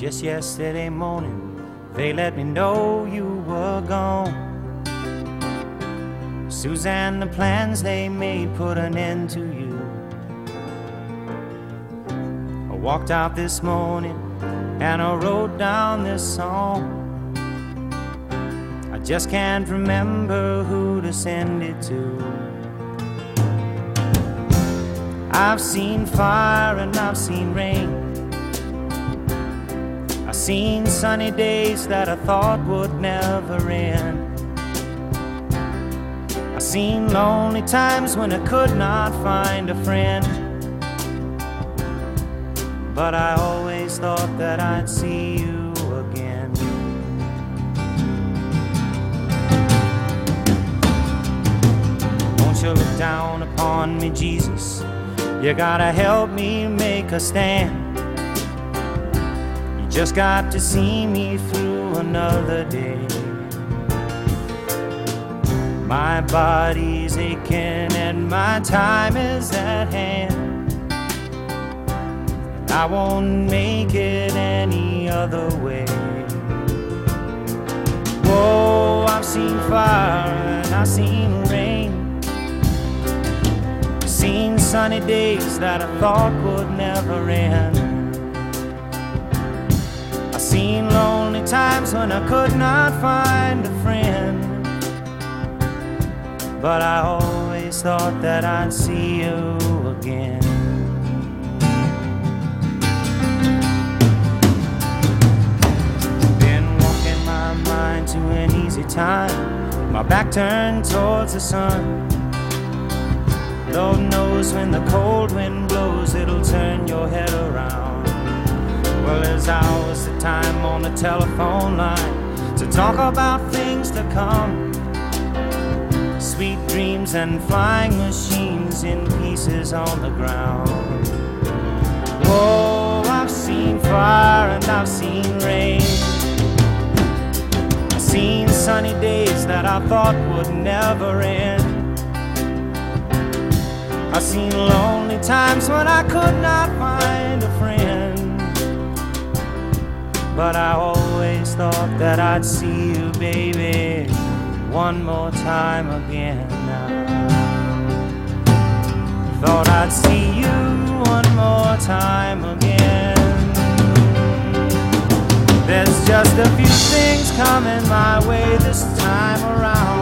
Just yesterday morning, they let me know you were gone. Suzanne, the plans they made put an end to you. I walked out this morning and I wrote down this song. I just can't remember who to send it to. I've seen fire and I've seen rain. I've seen sunny days that I thought would never end. I've seen lonely times when I could not find a friend. But I always thought that I'd see you again. Won't you look down upon me, Jesus? You gotta help me make a stand. You just got to see me through another day. My body's aching and my time is at hand. I won't make it any other way. Whoa, I've seen fire and I've seen rain. Seen sunny days that I thought would never end. I've seen lonely times when I could not find a friend. But I always thought that I'd see you again. Been walking my mind to an easy time, my back turned towards the sun. Lord knows when the cold wind blows, it'll turn your head around. Well, there's hours of time on the telephone line to talk about things to come. Sweet dreams and flying machines in pieces on the ground. Whoa, I've seen fire and I've seen rain. I've seen sunny days that I thought would never end. I've seen lonely times when I could not find a friend. But I always thought that I'd see you, baby, one more time again now. Thought I'd see you one more time again. There's just a few things coming my way this time around.